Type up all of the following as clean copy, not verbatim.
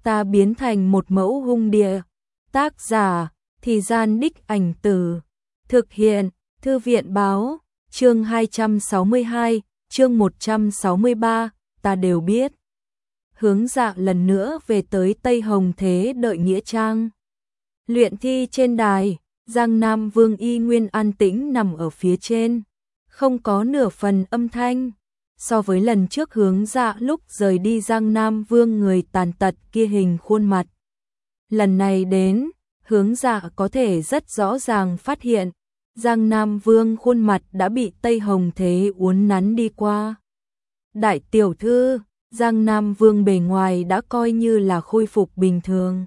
ta biến thành một mẫu hung địa. Tác giả, Thì Gian Đích Ảnh Từ. Thực hiện, Thư viện Báo. Chương 262, chương 163, ta đều biết. Hướng Dạ lần nữa về tới Tây Hồng Thế đợi nghĩa trang. Luyện thi trên đài, Giang Nam Vương y nguyên an tĩnh nằm ở phía trên, không có nửa phần âm thanh. So với lần trước Hướng Dạ lúc rời đi Giang Nam Vương người tàn tật kia hình khuôn mặt, lần này đến, Hướng Dạ có thể rất rõ ràng phát hiện, Giang Nam Vương khuôn mặt đã bị Tây Hồng Thế uốn nắn đi qua. Đại tiểu thư, Giang Nam Vương bề ngoài đã coi như là khôi phục bình thường.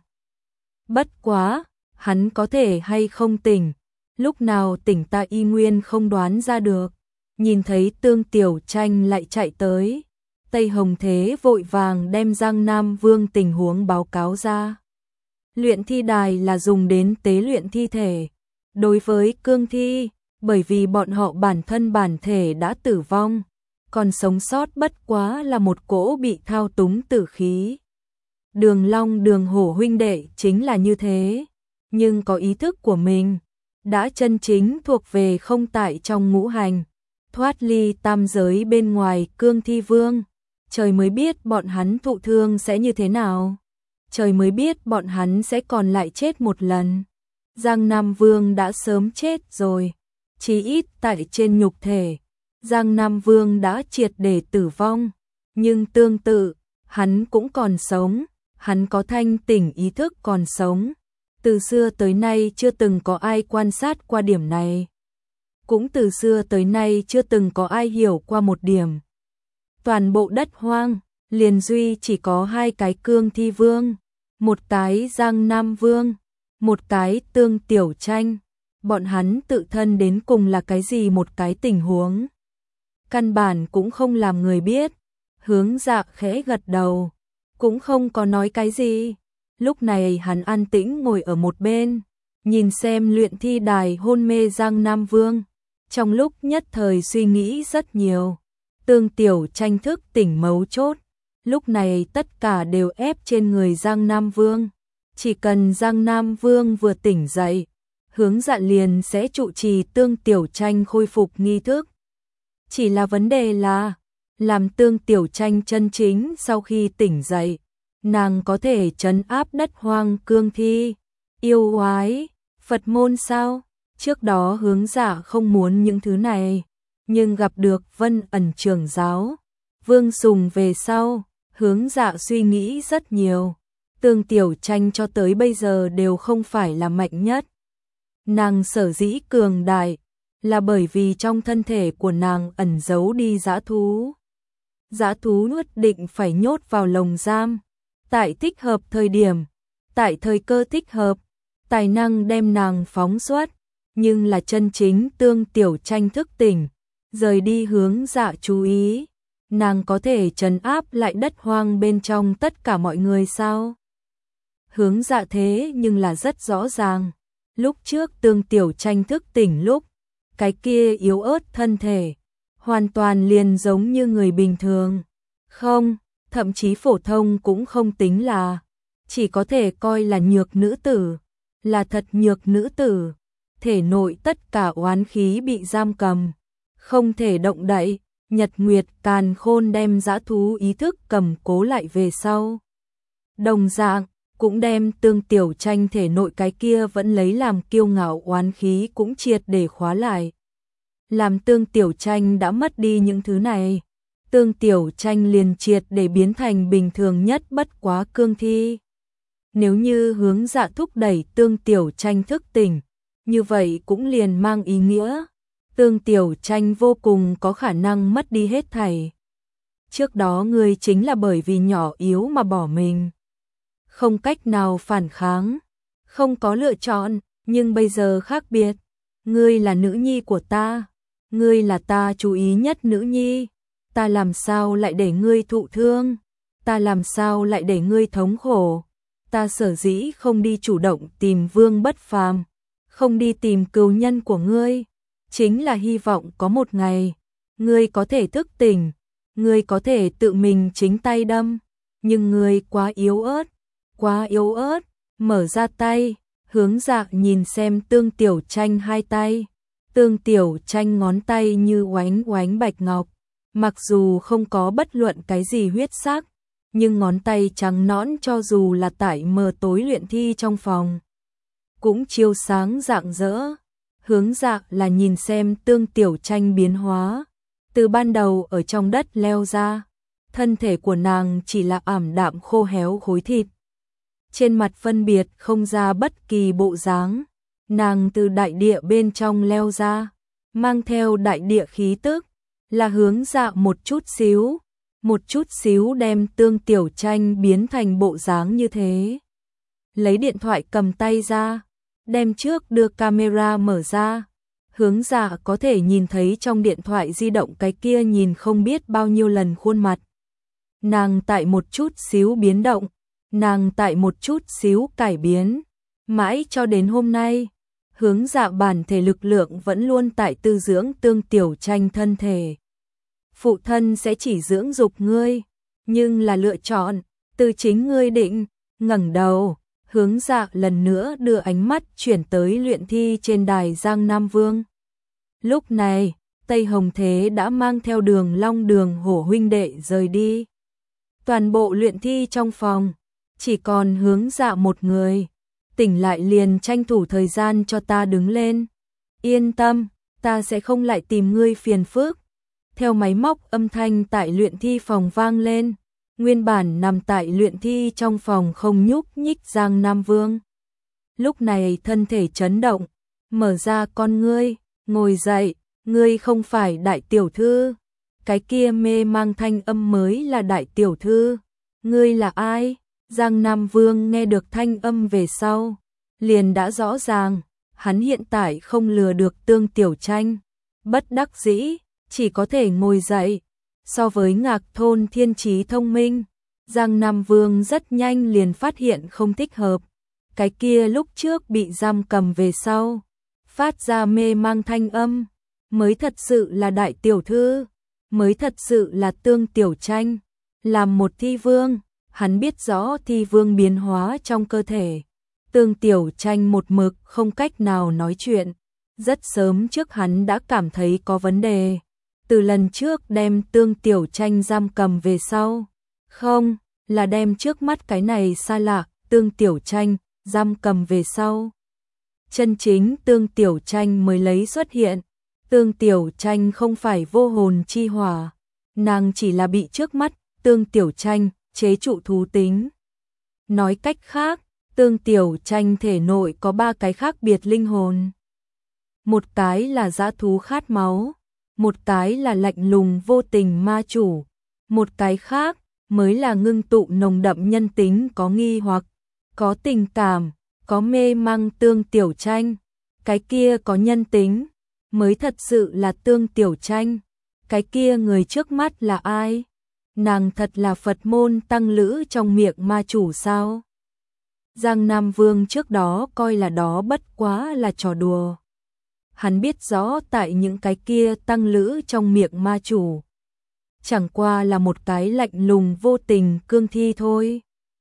Bất quá, hắn có thể hay không tỉnh, lúc nào tỉnh ta y nguyên không đoán ra được. Nhìn thấy Tương Tiểu Tranh lại chạy tới, Tây Hồng Thế vội vàng đem Giang Nam Vương tình huống báo cáo ra. Luyện thi đài là dùng đến tế luyện thi thể. Đối với cương thi, bởi vì bọn họ bản thân bản thể đã tử vong, còn sống sót bất quá là một cỗ bị thao túng tử khí. Đường Long Đường Hổ huynh đệ chính là như thế, nhưng có ý thức của mình, đã chân chính thuộc về không tại trong ngũ hành, thoát ly tam giới bên ngoài cương thi vương. Trời mới biết bọn hắn thụ thương sẽ như thế nào, trời mới biết bọn hắn sẽ còn lại chết một lần. Giang Nam Vương đã sớm chết rồi, chí ít tại trên nhục thể, Giang Nam Vương đã triệt để tử vong, nhưng tương tự, hắn cũng còn sống, hắn có thanh tỉnh ý thức còn sống. Từ xưa tới nay chưa từng có ai quan sát qua điểm này. Cũng từ xưa tới nay chưa từng có ai hiểu qua một điểm. Toàn bộ đất hoang, liền duy chỉ có hai cái cương thi vương, một cái Giang Nam Vương, một cái Tương Tiểu Tranh. Bọn hắn tự thân đến cùng là cái gì một cái tình huống, căn bản cũng không làm người biết. Hướng Dạ khẽ gật đầu, cũng không có nói cái gì. Lúc này hắn an tĩnh ngồi ở một bên, nhìn xem luyện thi đài hôn mê Giang Nam Vương, trong lúc nhất thời suy nghĩ rất nhiều. Tương Tiểu Tranh thức tỉnh mấu chốt, lúc này tất cả đều ép trên người Giang Nam Vương. Chỉ cần Giang Nam Vương vừa tỉnh dậy, Hướng Dạ liền sẽ trụ trì Tương Tiểu Tranh khôi phục nghi thức. Chỉ là vấn đề là, làm Tương Tiểu Tranh chân chính sau khi tỉnh dậy, nàng có thể trấn áp đất hoang cương thi, yêu quái, Phật môn sao? Trước đó Hướng Dạ không muốn những thứ này, nhưng gặp được Vân Ẩn trưởng giáo, Vương Sùng về sau, Hướng Dạ suy nghĩ rất nhiều. Tương Tiểu Tranh cho tới bây giờ đều không phải là mạnh nhất. Nàng sở dĩ cường đại, là bởi vì trong thân thể của nàng ẩn giấu đi dã thú. Dã thú nhất định phải nhốt vào lồng giam. Tại thích hợp thời điểm, tại thời cơ thích hợp, tài năng đem nàng phóng xuất. Nhưng là chân chính Tương Tiểu Tranh thức tỉnh, rời đi Hướng Dạ chú ý, nàng có thể trấn áp lại đất hoang bên trong tất cả mọi người sao? Hướng Dạ thế nhưng là rất rõ ràng, lúc trước Tương Tiểu Tranh thức tỉnh lúc, cái kia yếu ớt thân thể, hoàn toàn liền giống như người bình thường. Không, thậm chí phổ thông cũng không tính là, chỉ có thể coi là nhược nữ tử, là thật nhược nữ tử. Thể nội tất cả oán khí bị giam cầm, không thể động đậy. Nhật Nguyệt Càn Khôn đem dã thú ý thức cầm cố lại về sau, đồng dạng cũng đem Tương Tiểu Tranh thể nội cái kia vẫn lấy làm kiêu ngạo oán khí cũng triệt để khóa lại. Làm Tương Tiểu Tranh đã mất đi những thứ này, Tương Tiểu Tranh liền triệt để biến thành bình thường nhất bất quá cương thi. Nếu như Hướng Dạ thúc đẩy Tương Tiểu Tranh thức tỉnh, như vậy cũng liền mang ý nghĩa Tương Tiểu Tranh vô cùng có khả năng mất đi hết thảy. Trước đó ngươi chính là bởi vì nhỏ yếu mà bỏ mình, không cách nào phản kháng, không có lựa chọn, nhưng bây giờ khác biệt. Ngươi là nữ nhi của ta, ngươi là ta chú ý nhất nữ nhi, ta làm sao lại để ngươi thụ thương, ta làm sao lại để ngươi thống khổ. Ta sở dĩ không đi chủ động tìm Vương Bất Phàm, không đi tìm cừu nhân của ngươi, chính là hy vọng có một ngày, ngươi có thể thức tỉnh, ngươi có thể tự mình chính tay đâm, nhưng ngươi quá yếu ớt, quá yếu ớt, mở ra tay, Hướng Dạ nhìn xem Tương Tiểu Tranh hai tay. Tương Tiểu Tranh ngón tay như oánh oánh bạch ngọc, mặc dù không có bất luận cái gì huyết sắc, nhưng ngón tay trắng nõn cho dù là tại mờ tối luyện thi trong phòng, cũng chiếu sáng rạng rỡ. Hướng Dạ là nhìn xem Tương Tiểu Tranh biến hóa, từ ban đầu ở trong đất leo ra, thân thể của nàng chỉ là ảm đạm khô héo khối thịt. Trên mặt phân biệt không ra bất kỳ bộ dáng, nàng từ đại địa bên trong leo ra, mang theo đại địa khí tức, là Hướng Dạ một chút xíu đem Tương Tiểu Tranh biến thành bộ dáng như thế. Lấy điện thoại cầm tay ra, đem trước đưa camera mở ra, Hướng Dạ có thể nhìn thấy trong điện thoại di động cái kia nhìn không biết bao nhiêu lần khuôn mặt. Nàng tại một chút xíu biến động, nàng tại một chút xíu cải biến, mãi cho đến hôm nay, Hướng Dạ bản thể lực lượng vẫn luôn tại tư dưỡng Tương Tiểu Tranh thân thể. Phụ thân sẽ chỉ dưỡng dục ngươi, nhưng là lựa chọn từ chính ngươi định. Ngẩng đầu, Hướng Dạ lần nữa đưa ánh mắt chuyển tới luyện thi trên đài Giang Nam Vương. Lúc này, Tây Hồng Thế đã mang theo Đường Long Đường Hổ huynh đệ rời đi. Toàn bộ luyện thi trong phòng, chỉ còn Hướng Dạ một người. Tỉnh lại liền tranh thủ thời gian cho ta đứng lên. Yên tâm, ta sẽ không lại tìm ngươi phiền phức. Theo máy móc âm thanh tại luyện thi phòng vang lên, nguyên bản nằm tại luyện thi trong phòng không nhúc nhích Giang Nam Vương. Lúc này thân thể chấn động, mở ra con ngươi, ngồi dậy, ngươi không phải đại tiểu thư. Cái kia mê mang thanh âm mới là đại tiểu thư. Ngươi là ai? Giang Nam Vương nghe được thanh âm về sau, liền đã rõ ràng, hắn hiện tại không lừa được Tương Tiểu Tranh. Bất đắc dĩ, chỉ có thể ngồi dậy. So với Ngạc Thôn thiên trí thông minh, Giang Nam Vương rất nhanh liền phát hiện không thích hợp. Cái kia lúc trước bị giam cầm về sau, phát ra mê mang thanh âm, mới thật sự là đại tiểu thư, mới thật sự là Tương Tiểu Tranh. Làm một thi vương, hắn biết rõ thi vương biến hóa trong cơ thể. Tương Tiểu Tranh một mực không cách nào nói chuyện. Rất sớm trước hắn đã cảm thấy có vấn đề. Từ lần trước đem Tương Tiểu Tranh giam cầm về sau. Không, là đem trước mắt cái này xa lạ, Tương Tiểu Tranh, giam cầm về sau. Chân chính Tương Tiểu Tranh mới lấy xuất hiện. Tương Tiểu Tranh không phải vô hồn chi hỏa. Nàng chỉ là bị trước mắt, Tương Tiểu Tranh, chế trụ thú tính. Nói cách khác, Tương Tiểu Tranh thể nội có 3 cái khác biệt linh hồn. Một cái là dã thú khát máu, một cái là lạnh lùng vô tình ma chủ, một cái khác mới là ngưng tụ nồng đậm nhân tính có nghi hoặc, có tình cảm, có mê mang Tương Tiểu Tranh. Cái kia có nhân tính, mới thật sự là Tương Tiểu Tranh. Cái kia người trước mắt là ai? Nàng thật là Phật môn tăng lữ trong miệng ma chủ sao? Giang Nam Vương trước đó coi là đó bất quá là trò đùa. Hắn biết rõ tại những cái kia tăng lữ trong miệng ma chủ, chẳng qua là một cái lạnh lùng vô tình cương thi thôi.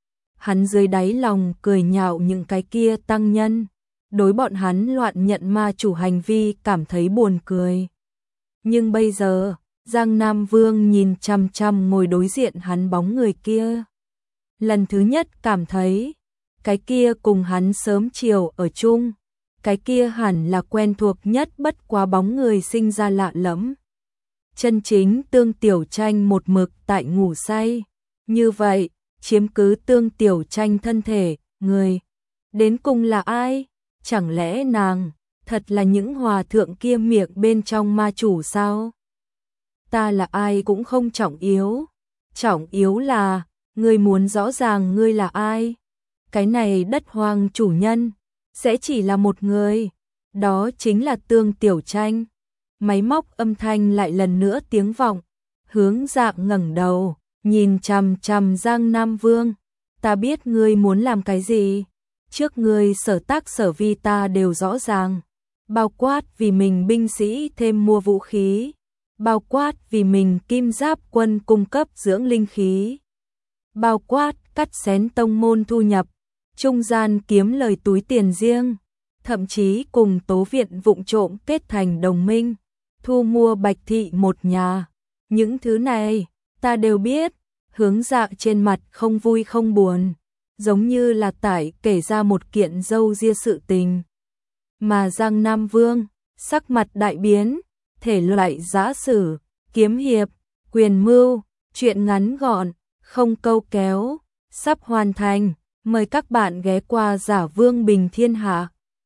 Hắn dưới đáy lòng cười nhạo những cái kia tăng nhân, đối bọn hắn loạn nhận ma chủ hành vi cảm thấy buồn cười. Nhưng bây giờ, Giang Nam Vương nhìn chằm chằm ngồi đối diện hắn bóng người kia. Lần thứ nhất cảm thấy, cái kia cùng hắn sớm chiều ở chung, cái kia hẳn là quen thuộc nhất bất quá bóng người sinh ra lạ lẫm. Chân chính Tương Tiểu Tranh một mực tại ngủ say. Như vậy, chiếm cứ Tương Tiểu Tranh thân thể, người. Đến cùng là ai? Chẳng lẽ nàng, thật là những hòa thượng kia miệng bên trong ma chủ sao? Ta là ai cũng không trọng yếu. Trọng yếu là, ngươi muốn rõ ràng ngươi là ai. Cái này đất hoang chủ nhân, sẽ chỉ là một người. Đó chính là Tương Tiểu Tranh. Máy móc âm thanh lại lần nữa tiếng vọng. Hướng Dạng ngẩng đầu, nhìn chằm chằm Giang Nam Vương. Ta biết ngươi muốn làm cái gì. Trước ngươi sở tác sở vi ta đều rõ ràng. Bao quát vì mình binh sĩ thêm mua vũ khí. Bao quát vì mình kim giáp quân cung cấp dưỡng linh khí. Bao quát cắt xén tông môn thu nhập, trung gian kiếm lời túi tiền riêng, thậm chí cùng Tố Viện vụng trộm kết thành đồng minh, thu mua Bạch Thị một nhà. Những thứ này, ta đều biết. Hướng Dạ trên mặt không vui không buồn, giống như là tải kể ra một kiện dâu ria sự tình. Mà Giang Nam Vương, sắc mặt đại biến, thể loại giã sử, kiếm hiệp, quyền mưu, chuyện ngắn gọn, không câu kéo, sắp hoàn thành. Mời các bạn ghé qua Giả Vương Bình Thiên Hạ.